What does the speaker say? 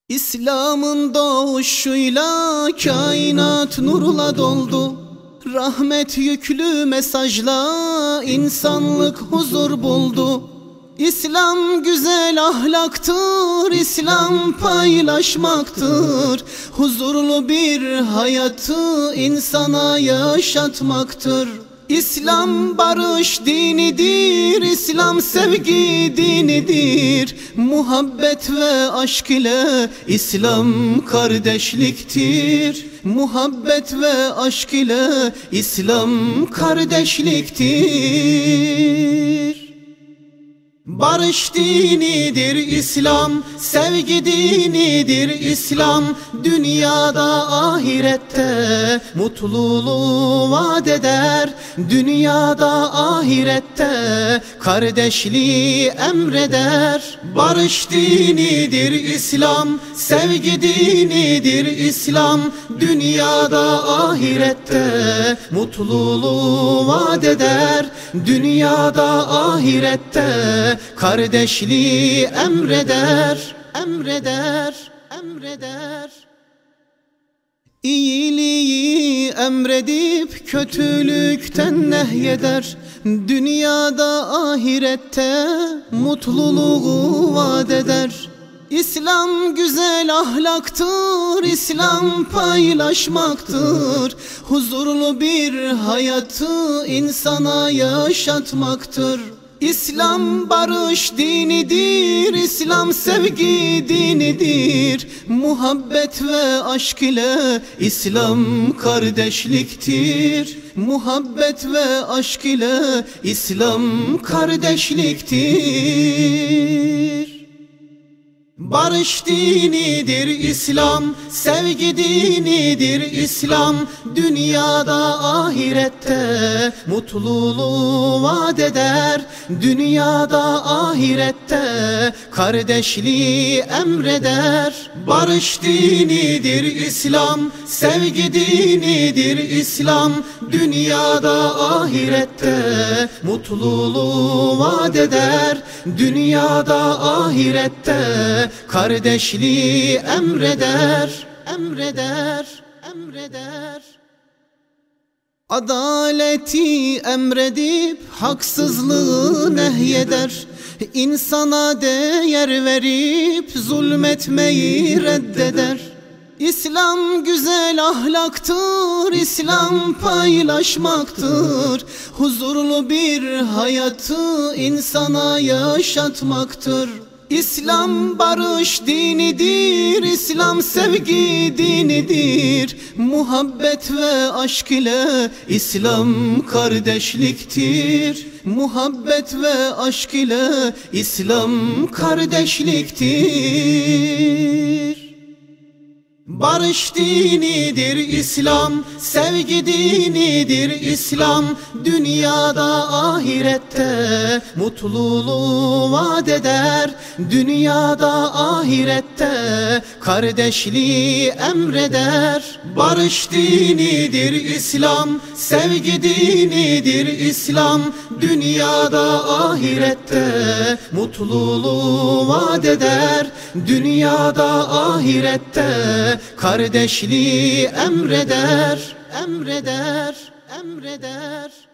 İslam'ın doğuşuyla kainat nurla doldu. Rahmet yüklü mesajla insanlık huzur buldu. İslam güzel ahlaktır, İslam paylaşmaktır. Huzurlu bir hayatı insana yaşatmaktır. İslam barış dinidir, İslam sevgi dinidir. Muhabbet ve aşk ile İslam kardeşliktir. Muhabbet ve aşk ile İslam kardeşliktir. Barış dinidir İslam, sevgi dinidir İslam. Dünyada ahirette mutluluğu vaat eder. Dünyada ahirette kardeşliği emreder. Barış dinidir İslam, sevgi dinidir İslam. Dünyada ahirette mutluluğu vaat eder. Dünyada ahirette kardeşliği emreder, emreder, emreder. İyiliği emredip kötülükten nehyeder. Dünyada ahirette mutluluğu vaat eder. İslam güzel ahlaktır, İslam paylaşmaktır. Huzurlu bir hayatı insana yaşatmaktır. İslam barış dinidir, İslam sevgi dinidir. Muhabbet ve aşk ile İslam kardeşliktir. Muhabbet ve aşk ile İslam kardeşliktir. Barış dinidir İslam, sevgi dinidir İslam. Dünyada ahirette mutluluğu vaat eder. Dünyada ahirette kardeşliği emreder. Barış dinidir İslam, sevgi dinidir İslam. Dünyada ahirette mutluluğu vaat eder. Dünyada ahirette kardeşliği emreder, emreder, emreder. Adaleti emredip haksızlığı nehyeder. İnsana değer verip zulmetmeyi reddeder. İslam güzel ahlaktır, İslam paylaşmaktır. Huzurlu bir hayatı insana yaşatmaktır. İslam barış dinidir, İslam sevgi dinidir. Muhabbet ve aşk ile İslam kardeşliktir. Muhabbet ve aşk ile İslam kardeşliktir. Barış dinidir İslam, sevgi dinidir İslam. Dünyada ahirette mutluluğu vaat eder. Dünyada ahirette kardeşliği emreder. Barış dinidir İslam, sevgi dinidir İslam. Dünyada ahirette mutluluğu vaat eder. Dünyada ahirette kardeşliği emreder, emreder, emreder.